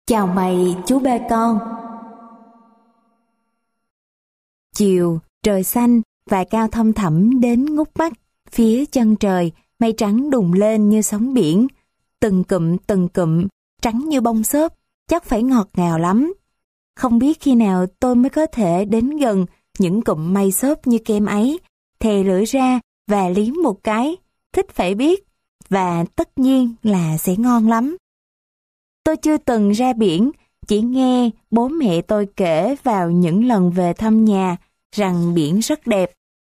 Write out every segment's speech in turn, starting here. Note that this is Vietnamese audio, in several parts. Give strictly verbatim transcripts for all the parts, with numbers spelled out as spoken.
Chào mày chú ba con. Chiều, trời xanh và cao thăm thẳm đến ngút mắt. Phía chân trời, mây trắng đùng lên như sóng biển. Từng cụm từng cụm, trắng như bông xốp, chắc phải ngọt ngào lắm. Không biết khi nào tôi mới có thể đến gần những cụm mây xốp như kem ấy, thè lưỡi ra và liếm một cái, thích phải biết, và tất nhiên là sẽ ngon lắm. Tôi chưa từng ra biển, chỉ nghe bố mẹ tôi kể vào những lần về thăm nhà rằng biển rất đẹp.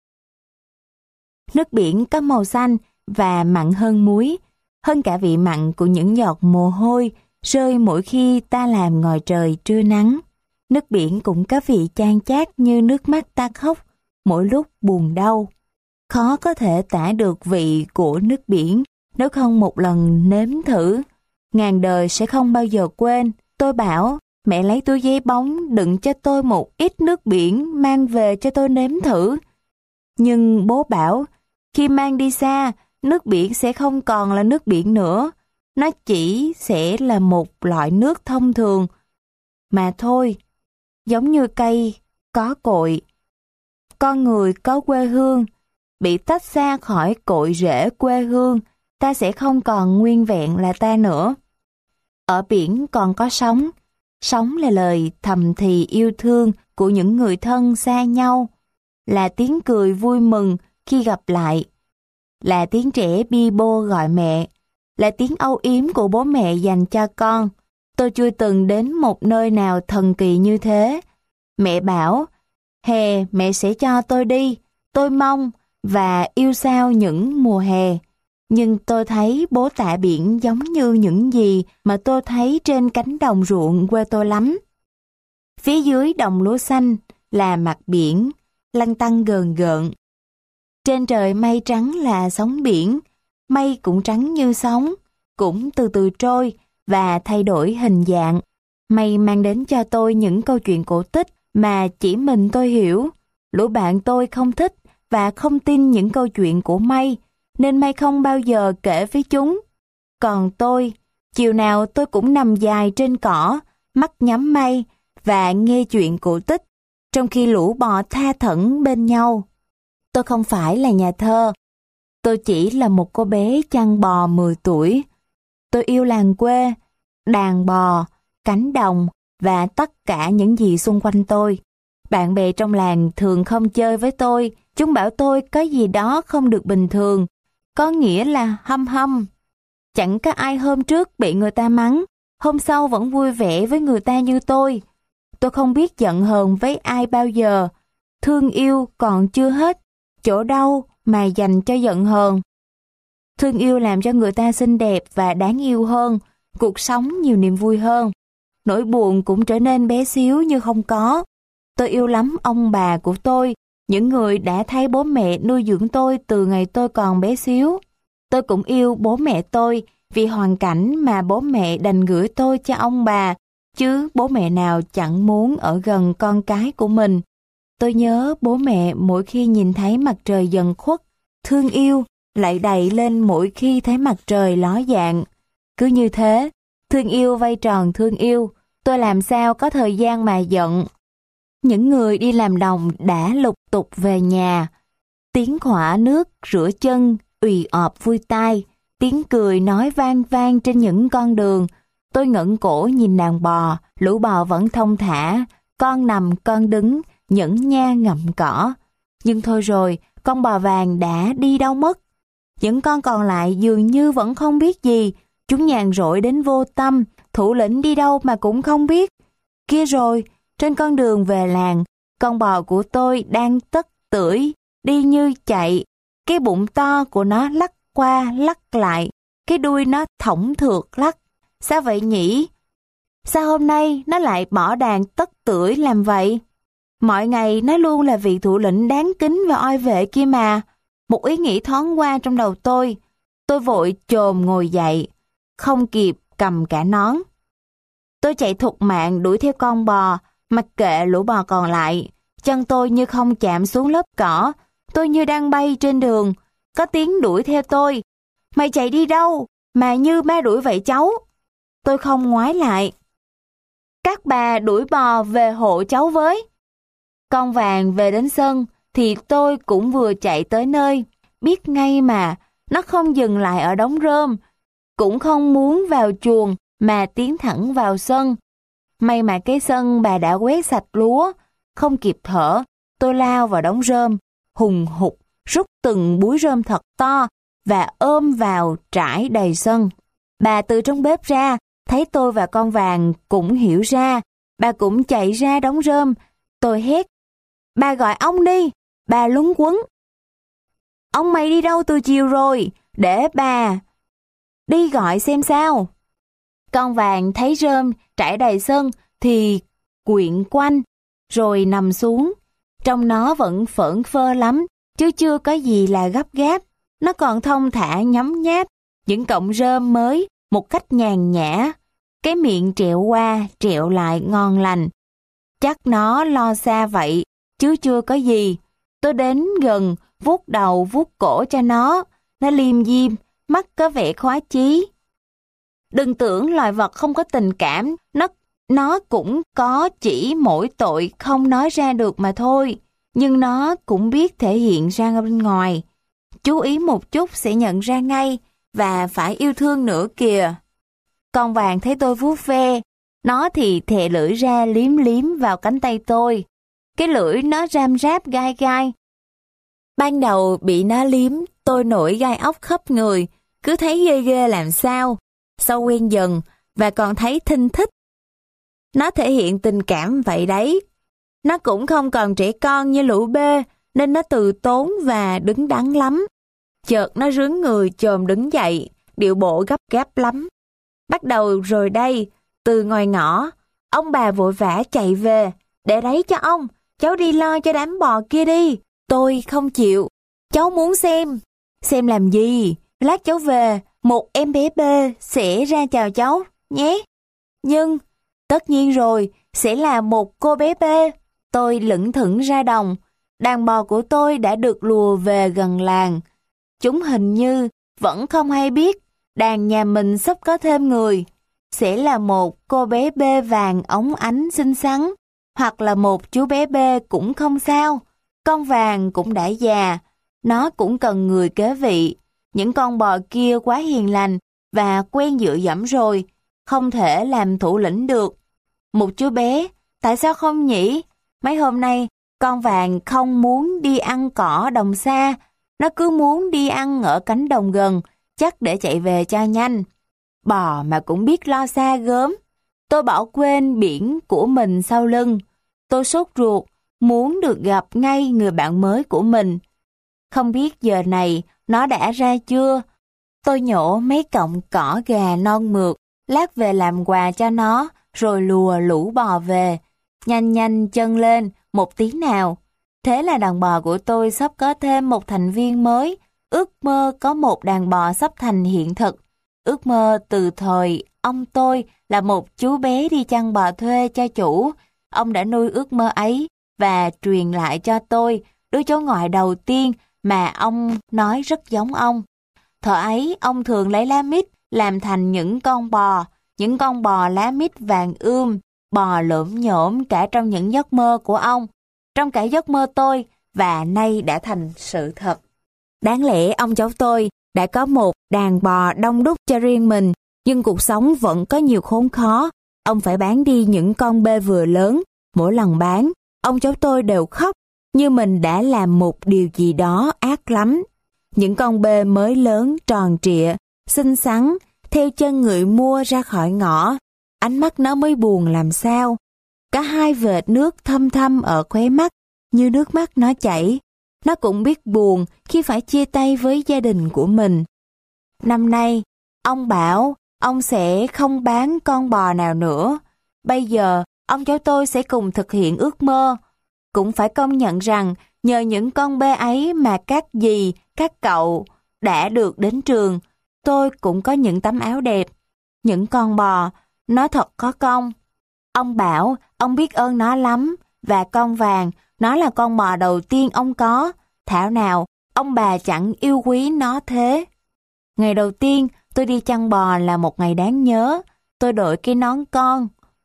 Nước biển có màu xanh và mặn hơn muối, hơn cả vị mặn của những giọt mồ hôi rơi mỗi khi ta làm ngoài trời trưa nắng. Nước biển cũng có vị chan chát như nước mắt ta khóc mỗi lúc buồn đau. Khó có thể tả được vị của nước biển nếu không một lần nếm thử. Ngàn đời sẽ không bao giờ quên. Tôi bảo mẹ lấy túi giấy bóng đựng cho tôi một ít nước biển mang về cho tôi nếm thử. Nhưng bố bảo khi mang đi xa, nước biển sẽ không còn là nước biển nữa. Nó chỉ sẽ là một loại nước thông thường mà thôi, giống như cây có cội. Con người có quê hương, bị tách xa khỏi cội rễ quê hương, ta sẽ không còn nguyên vẹn là ta nữa. Ở biển còn có sóng, sóng là lời thầm thì yêu thương của những người thân xa nhau, là tiếng cười vui mừng khi gặp lại, là tiếng trẻ bi bô gọi mẹ, là tiếng âu yếm của bố mẹ dành cho con. Tôi chưa từng đến một nơi nào thần kỳ như thế. Mẹ bảo, hè mẹ sẽ cho tôi đi, tôi mong và yêu sao những mùa hè. Nhưng tôi thấy bố tạ biển giống như những gì mà tôi thấy trên cánh đồng ruộng quê tôi lắm. Phía dưới đồng lúa xanh là mặt biển, lăn tăn gờn gợn. Trên trời mây trắng là sóng biển, mây cũng trắng như sóng, cũng từ từ trôi và thay đổi hình dạng. Mây mang đến cho tôi những câu chuyện cổ tích mà chỉ mình tôi hiểu. Lũ bạn tôi không thích và không tin những câu chuyện của mây, nên mây không bao giờ kể với chúng. Còn tôi, chiều nào tôi cũng nằm dài trên cỏ, mắt nhắm mây và nghe chuyện cổ tích, trong khi lũ bò tha thẩn bên nhau. Tôi không phải là nhà thơ, tôi chỉ là một cô bé chăn bò mười tuổi. Tôi yêu làng quê, đàn bò, cánh đồng và tất cả những gì xung quanh tôi. Bạn bè trong làng thường không chơi với tôi, chúng bảo tôi có gì đó không được bình thường, có nghĩa là hâm hâm. Chẳng có ai hôm trước bị người ta mắng, hôm sau vẫn vui vẻ với người ta như tôi. Tôi không biết giận hờn với ai bao giờ. Thương yêu còn chưa hết, chỗ đâu mà dành cho giận hờn. Thương yêu làm cho người ta xinh đẹp và đáng yêu hơn, cuộc sống nhiều niềm vui hơn. Nỗi buồn cũng trở nên bé xíu như không có. Tôi yêu lắm ông bà của tôi, những người đã thấy bố mẹ nuôi dưỡng tôi từ ngày tôi còn bé xíu. Tôi cũng yêu bố mẹ tôi vì hoàn cảnh mà bố mẹ đành gửi tôi cho ông bà, chứ bố mẹ nào chẳng muốn ở gần con cái của mình. Tôi nhớ bố mẹ mỗi khi nhìn thấy mặt trời dần khuất, thương yêu lại đầy lên mỗi khi thấy mặt trời ló dạng. Cứ như thế, thương yêu vây tròn thương yêu, tôi làm sao có thời gian mà giận. Những người đi làm đồng đã lục tục về nhà. Tiếng khỏa nước, rửa chân, ùy ọp vui tai, tiếng cười nói vang vang trên những con đường. Tôi ngẩng cổ nhìn đàn bò, lũ bò vẫn thong thả, con nằm con đứng, nhẫn nha ngậm cỏ. Nhưng thôi rồi, con bò vàng đã đi đâu mất. Những con còn lại dường như vẫn không biết gì, chúng nhàn rỗi đến vô tâm, thủ lĩnh đi đâu mà cũng không biết. Kia rồi, trên con đường về làng, con bò của tôi đang tất tưởi, đi như chạy. Cái bụng to của nó lắc qua lắc lại, cái đuôi nó thõng thượt lắc. Sao vậy nhỉ? Sao hôm nay nó lại bỏ đàn tất tưởi làm vậy? Mọi ngày nó luôn là vị thủ lĩnh đáng kính và oai vệ kia mà. Một ý nghĩ thoáng qua trong đầu tôi. Tôi vội chồm ngồi dậy, không kịp cầm cả nón. Tôi chạy thục mạng đuổi theo con bò, mặc kệ lũ bò còn lại. Chân tôi như không chạm xuống lớp cỏ, tôi như đang bay trên đường. Có tiếng đuổi theo tôi. Mày chạy đi đâu? Mà như ma đuổi vậy cháu. Tôi không ngoái lại. Các bà đuổi bò về hộ cháu với. Con vàng về đến sân thì tôi cũng vừa chạy tới nơi, biết ngay mà, nó không dừng lại ở đống rơm, cũng không muốn vào chuồng mà tiến thẳng vào sân. May mà cái sân bà đã quét sạch lúa, không kịp thở, tôi lao vào đống rơm, hùng hục rút từng búi rơm thật to và ôm vào trải đầy sân. Bà từ trong bếp ra, thấy tôi và con vàng cũng hiểu ra, bà cũng chạy ra đống rơm. Tôi hét, bà gọi ông đi, bà lúng quấn. Ông mày đi đâu từ chiều rồi, để bà đi gọi xem sao. Con vàng thấy rơm trải đầy sân thì quyện quanh, rồi nằm xuống. Trong nó vẫn phởn phơ lắm, chứ chưa có gì là gấp gáp. Nó còn thong thả nhấm nháp những cọng rơm mới một cách nhàn nhã. Cái miệng trẹo qua, trẹo lại ngon lành. Chắc nó lo xa vậy, chứ chưa có gì. Tôi đến gần, vuốt đầu vuốt cổ cho nó. Nó liêm diêm, mắt có vẻ khoái chí. Đừng tưởng loài vật không có tình cảm, nó, nó cũng có, chỉ mỗi tội không nói ra được mà thôi. Nhưng nó cũng biết thể hiện ra bên ngoài. Chú ý một chút sẽ nhận ra ngay, và phải yêu thương nữa kìa. Con vàng thấy tôi vuốt ve, nó thì thè lưỡi ra liếm liếm vào cánh tay tôi. Cái lưỡi nó ram ráp gai gai. Ban đầu bị nó liếm, tôi nổi gai ốc khắp người, cứ thấy ghê ghê làm sao. Sau quen dần, và còn thấy thinh thích. Nó thể hiện tình cảm vậy đấy. Nó cũng không còn trẻ con như lũ bê, nên nó từ tốn và đứng đắn lắm. Chợt nó rướn người chồm đứng dậy, điệu bộ gấp gáp lắm. Bắt đầu rồi đây, từ ngoài ngõ, ông bà vội vã chạy về. Để đấy cho ông, cháu đi lo cho đám bò kia đi. Tôi không chịu, cháu muốn xem. Xem làm gì? Lát cháu về, một em bé bê sẽ ra chào cháu, nhé. Nhưng, tất nhiên rồi, sẽ là một cô bé bê. Tôi lững thững ra đồng. Đàn bò của tôi đã được lùa về gần làng. Chúng hình như vẫn không hay biết đàn nhà mình sắp có thêm người. Sẽ là một cô bé bê vàng óng ánh xinh xắn, hoặc là một chú bé bê cũng không sao. Con vàng cũng đã già, nó cũng cần người kế vị. Những con bò kia quá hiền lành và quen dựa dẫm rồi, không thể làm thủ lĩnh được. Một chú bé, tại sao không nhỉ? Mấy hôm nay, con vàng không muốn đi ăn cỏ đồng xa, nó cứ muốn đi ăn ở cánh đồng gần, chắc để chạy về cho nhanh. Bò mà cũng biết lo xa gớm. Tôi bỏ quên biển của mình sau lưng. Tôi sốt ruột, muốn được gặp ngay người bạn mới của mình. Không biết giờ này nó đã ra chưa? Tôi nhổ mấy cọng cỏ gà non mượt, lát về làm quà cho nó, rồi lùa lũ bò về. Nhanh nhanh chân lên, một tí nào. Thế là đàn bò của tôi sắp có thêm một thành viên mới. Ước mơ có một đàn bò sắp thành hiện thực. Ước mơ từ thời ông tôi là một chú bé đi chăn bò thuê cho chủ. Ông đã nuôi ước mơ ấy và truyền lại cho tôi đứa cháu ngoại đầu tiên mà ông nói rất giống ông. Thời ấy, ông thường lấy lá mít làm thành những con bò, những con bò lá mít vàng ươm, bò lởm nhổm cả trong những giấc mơ của ông, trong cả giấc mơ tôi, và nay đã thành sự thật. Đáng lẽ ông cháu tôi đã có một đàn bò đông đúc cho riêng mình, nhưng cuộc sống vẫn có nhiều khốn khó. Ông phải bán đi những con bê vừa lớn. Mỗi lần bán, ông cháu tôi đều khóc như mình đã làm một điều gì đó ác lắm. Những con bê mới lớn, tròn trịa, xinh xắn, theo chân người mua ra khỏi ngõ, ánh mắt nó mới buồn làm sao. Cả hai vệt nước thâm thâm ở khóe mắt, như nước mắt nó chảy. Nó cũng biết buồn khi phải chia tay với gia đình của mình. Năm nay, ông bảo ông sẽ không bán con bò nào nữa. Bây giờ, ông cháu tôi sẽ cùng thực hiện ước mơ. Cũng phải công nhận rằng, nhờ những con bê ấy mà các dì, các cậu đã được đến trường, tôi cũng có những tấm áo đẹp. Những con bò, nó thật có công. Ông bảo ông biết ơn nó lắm, và con vàng, nó là con bò đầu tiên ông có. Thảo nào, ông bà chẳng yêu quý nó thế. Ngày đầu tiên tôi đi chăn bò là một ngày đáng nhớ. Tôi đội cái nón con.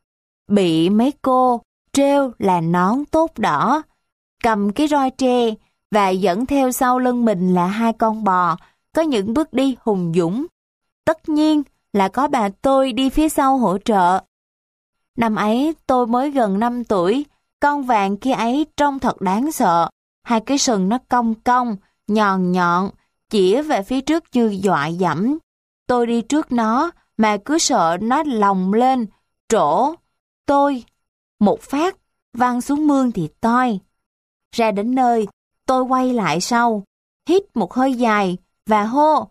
bị mấy cô trêu là nón tốt đỏ, cầm cái roi tre và dẫn theo sau lưng mình là hai con bò, có những bước đi hùng dũng. Tất nhiên là có bà tôi đi phía sau hỗ trợ. Năm ấy tôi mới gần năm tuổi, con vàng kia ấy trông thật đáng sợ. Hai cái sừng nó cong cong, nhọn nhọn, chĩa về phía trước như dọa dẫm. Tôi đi trước nó mà cứ sợ nó lồng lên, trổ tôi một phát, văng xuống mương thì toi. Ra đến nơi, tôi quay lại sau, hít một hơi dài và hô,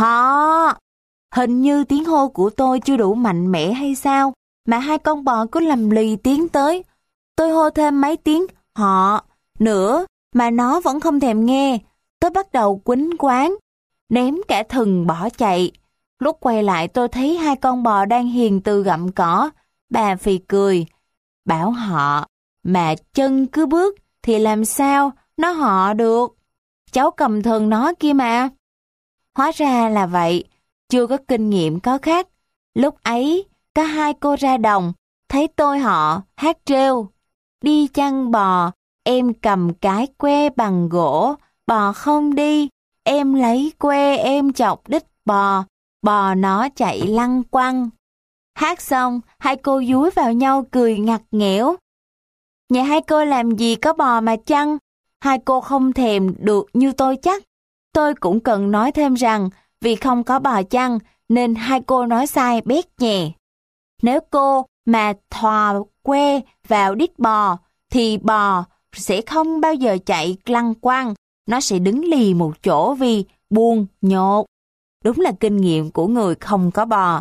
họ! Hình như tiếng hô của tôi chưa đủ mạnh mẽ hay sao, mà hai con bò cứ lầm lì tiến tới. Tôi hô thêm mấy tiếng họ nữa, mà nó vẫn không thèm nghe. Tôi bắt đầu quýnh quáng, ném cả thừng bỏ chạy. Lúc quay lại tôi thấy hai con bò đang hiền từ gặm cỏ. Bà phì cười, bảo họ, mà chân cứ bước thì làm sao nó họ được. Cháu cầm thừng nó kia mà. Hóa ra là vậy, chưa có kinh nghiệm có khác. Lúc ấy, cả hai cô ra đồng, thấy tôi họ hát trêu. Đi chăn bò, em cầm cái que bằng gỗ, bò không đi, em lấy que em chọc đít bò, bò nó chạy lăng quăng. Hát xong, hai cô dúi vào nhau cười ngặt nghẽo. Nhà hai cô làm gì có bò mà chăn, hai cô không thèm được như tôi chắc. Tôi cũng cần nói thêm rằng, vì không có bò chăn, nên hai cô nói sai bét nhè. Nếu cô mà thò que vào đít bò, thì bò sẽ không bao giờ chạy lăng quăng, nó sẽ đứng lì một chỗ vì buồn nhột. Đúng là kinh nghiệm của người không có bò.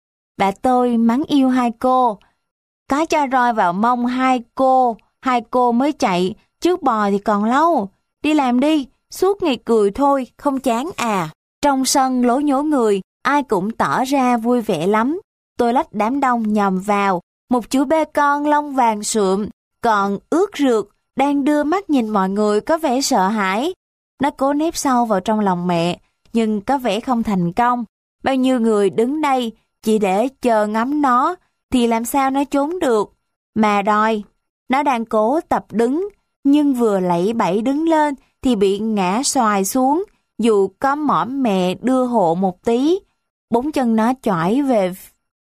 Bà tôi mắng yêu hai cô. Có cho roi vào mông hai cô, hai cô mới chạy, chứ bò thì còn lâu. Đi làm đi, suốt ngày cười thôi, không chán à. Trong sân lố nhố người, ai cũng tỏ ra vui vẻ lắm. Tôi lách đám đông nhòm vào, một chú bê con lông vàng sượm, còn ướt rượt, đang đưa mắt nhìn mọi người có vẻ sợ hãi. Nó cố nép sâu vào trong lòng mẹ, nhưng có vẻ không thành công. Bao nhiêu người đứng đây chỉ để chờ ngắm nó, thì làm sao nó trốn được. Mà đòi, nó đang cố tập đứng, nhưng vừa lẫy bẫy đứng lên thì bị ngã xoài xuống, dù có mõm mẹ đưa hộ một tí. Bốn chân nó chỏi về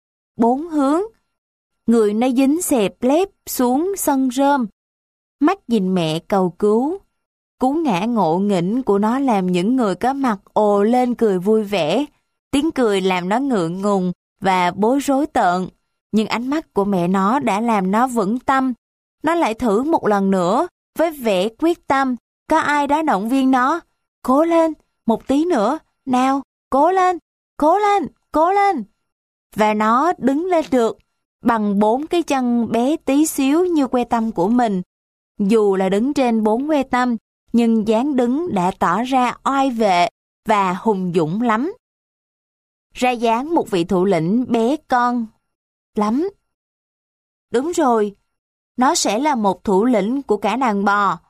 bốn hướng. Người nó dính xẹp lép xuống sân rơm. Mắt nhìn mẹ cầu cứu. Cú ngã ngộ nghĩnh của nó làm những người có mặt ồ lên cười vui vẻ. Tiếng cười làm nó ngượng ngùng và bối rối tợn. Nhưng ánh mắt của mẹ nó đã làm nó vững tâm. Nó lại thử một lần nữa với vẻ quyết tâm. Có ai đó động viên nó. Cố lên, một tí nữa, nào, cố lên, cố lên, cố lên. Và nó đứng lên được bằng bốn cái chân bé tí xíu như que tăm của mình. Dù là đứng trên bốn que tăm, nhưng dáng đứng đã tỏ ra oai vệ và hùng dũng lắm. Ra dáng một vị thủ lĩnh bé con lắm. Đúng rồi, nó sẽ là một thủ lĩnh của cả đàn bò.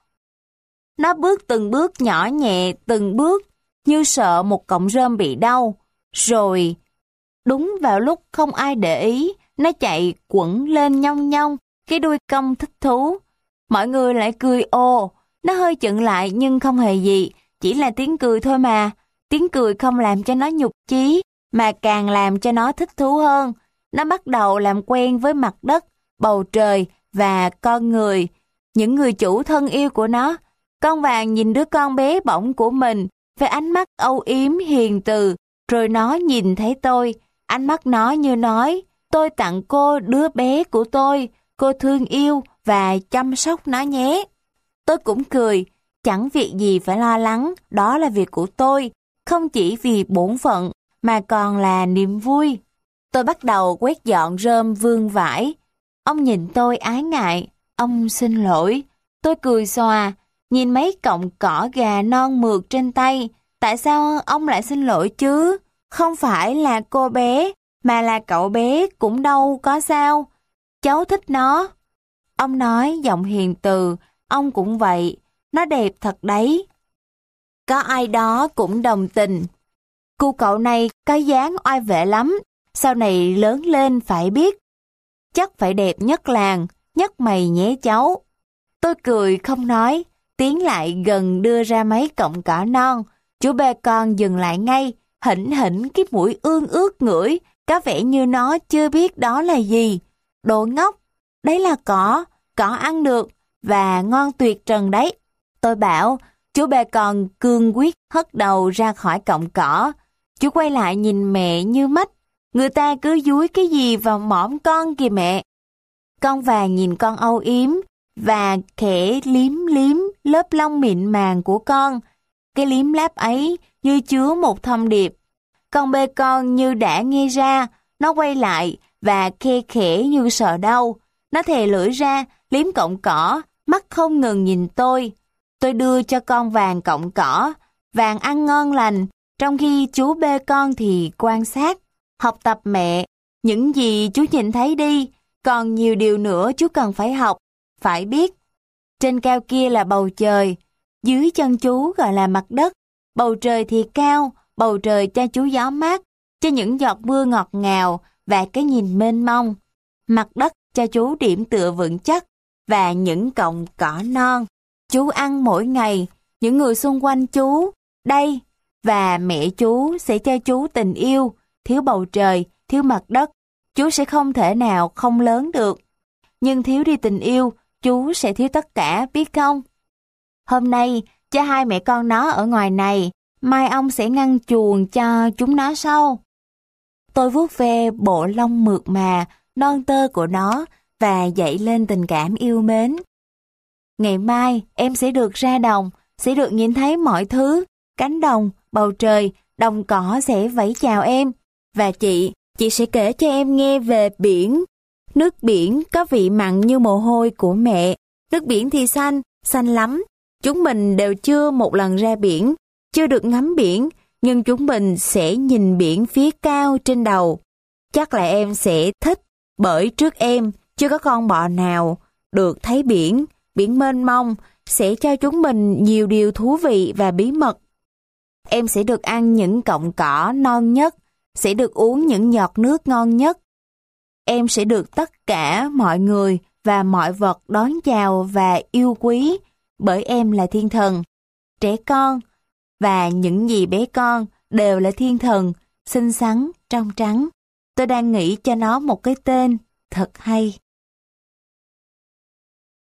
Nó bước từng bước nhỏ nhẹ, từng bước, như sợ một cọng rơm bị đau. Rồi, đúng vào lúc không ai để ý, nó chạy quẩn lên nhong nhong, cái đuôi cong thích thú. Mọi người lại cười ồ, nó hơi chững lại nhưng không hề gì, chỉ là tiếng cười thôi mà. Tiếng cười không làm cho nó nhục chí, mà càng làm cho nó thích thú hơn. Nó bắt đầu làm quen với mặt đất, bầu trời và con người, những người chủ thân yêu của nó. Con vàng nhìn đứa con bé bỏng của mình với ánh mắt âu yếm hiền từ, rồi nó nhìn thấy tôi. Ánh mắt nó như nói, tôi tặng cô đứa bé của tôi, cô thương yêu và chăm sóc nó nhé. Tôi cũng cười, chẳng việc gì phải lo lắng, đó là việc của tôi, không chỉ vì bổn phận mà còn là niềm vui. Tôi bắt đầu quét dọn rơm vương vải. Ông nhìn tôi ái ngại, ông xin lỗi. Tôi cười xòa, nhìn mấy cọng cỏ gà non mượt trên tay. Tại sao ông lại xin lỗi chứ? Không phải là cô bé, mà là cậu bé cũng đâu có sao. Cháu thích nó. Ông nói giọng hiền từ, ông cũng vậy, nó đẹp thật đấy. Có ai đó cũng đồng tình. Cô cậu này có dáng oai vệ lắm, sau này lớn lên phải biết. chắc phải đẹp nhất làng, nhất mày nhé cháu. Tôi cười không nói, tiến lại gần đưa ra mấy cọng cỏ non. Chú bê con dừng lại ngay, hỉnh hỉnh cái mũi ương ướt ngửi, có vẻ như nó chưa biết đó là gì. Đồ ngốc, đấy là cỏ, cỏ ăn được, và ngon tuyệt trần đấy. Tôi bảo, chú bê con cương quyết hất đầu ra khỏi cọng cỏ. Chú quay lại nhìn mẹ như mắt, người ta cứ dúi cái gì vào mõm con kìa mẹ. Con vàng nhìn con âu yếm, và khẽ liếm liếm lớp lông mịn màng của con. Cái liếm láp ấy như chứa một thông điệp. Con bê con như đã nghe ra, nó quay lại và khe khẽ như sợ đau. Nó thè lưỡi ra, liếm cọng cỏ, mắt không ngừng nhìn tôi. Tôi đưa cho con vàng cọng cỏ, vàng ăn ngon lành, trong khi chú bê con thì quan sát, học tập mẹ. Những gì chú nhìn thấy đi, còn nhiều điều nữa chú cần phải học, phải biết. Trên cao kia là bầu trời, dưới chân chú gọi là mặt đất. Bầu trời thì cao, bầu trời cho chú gió mát, cho những giọt mưa ngọt ngào và cái nhìn mênh mông. Mặt đất cho chú điểm tựa vững chắc và những cọng cỏ non. Chú ăn mỗi ngày, những người xung quanh chú, đây, và mẹ chú sẽ cho chú tình yêu. Thiếu bầu trời, thiếu mặt đất, chú sẽ không thể nào không lớn được. Nhưng thiếu đi tình yêu, chú sẽ thiếu tất cả, biết không? Hôm nay, cho hai mẹ con nó ở ngoài này, mai ông sẽ ngăn chuồng cho chúng nó sau. Tôi vuốt ve bộ lông mượt mà, non tơ của nó và dậy lên tình cảm yêu mến. Ngày mai em sẽ được ra đồng, sẽ được nhìn thấy mọi thứ, cánh đồng, bầu trời, đồng cỏ sẽ vẫy chào em. Và chị, chị sẽ kể cho em nghe về biển. Nước biển có vị mặn như mồ hôi của mẹ. Nước biển thì xanh, xanh lắm. Chúng mình đều chưa một lần ra biển, chưa được ngắm biển, nhưng chúng mình sẽ nhìn biển phía cao trên đầu. Chắc là em sẽ thích, bởi trước em chưa có con bọ nào được thấy biển. Biển mênh mông sẽ cho chúng mình nhiều điều thú vị và bí mật. Em sẽ được ăn những cọng cỏ non nhất, sẽ được uống những giọt nước ngon nhất. Em sẽ được tất cả mọi người và mọi vật đón chào và yêu quý, bởi em là thiên thần. Trẻ con và những gì bé con đều là thiên thần, xinh xắn, trong trắng. Tôi đang nghĩ cho nó một cái tên thật hay.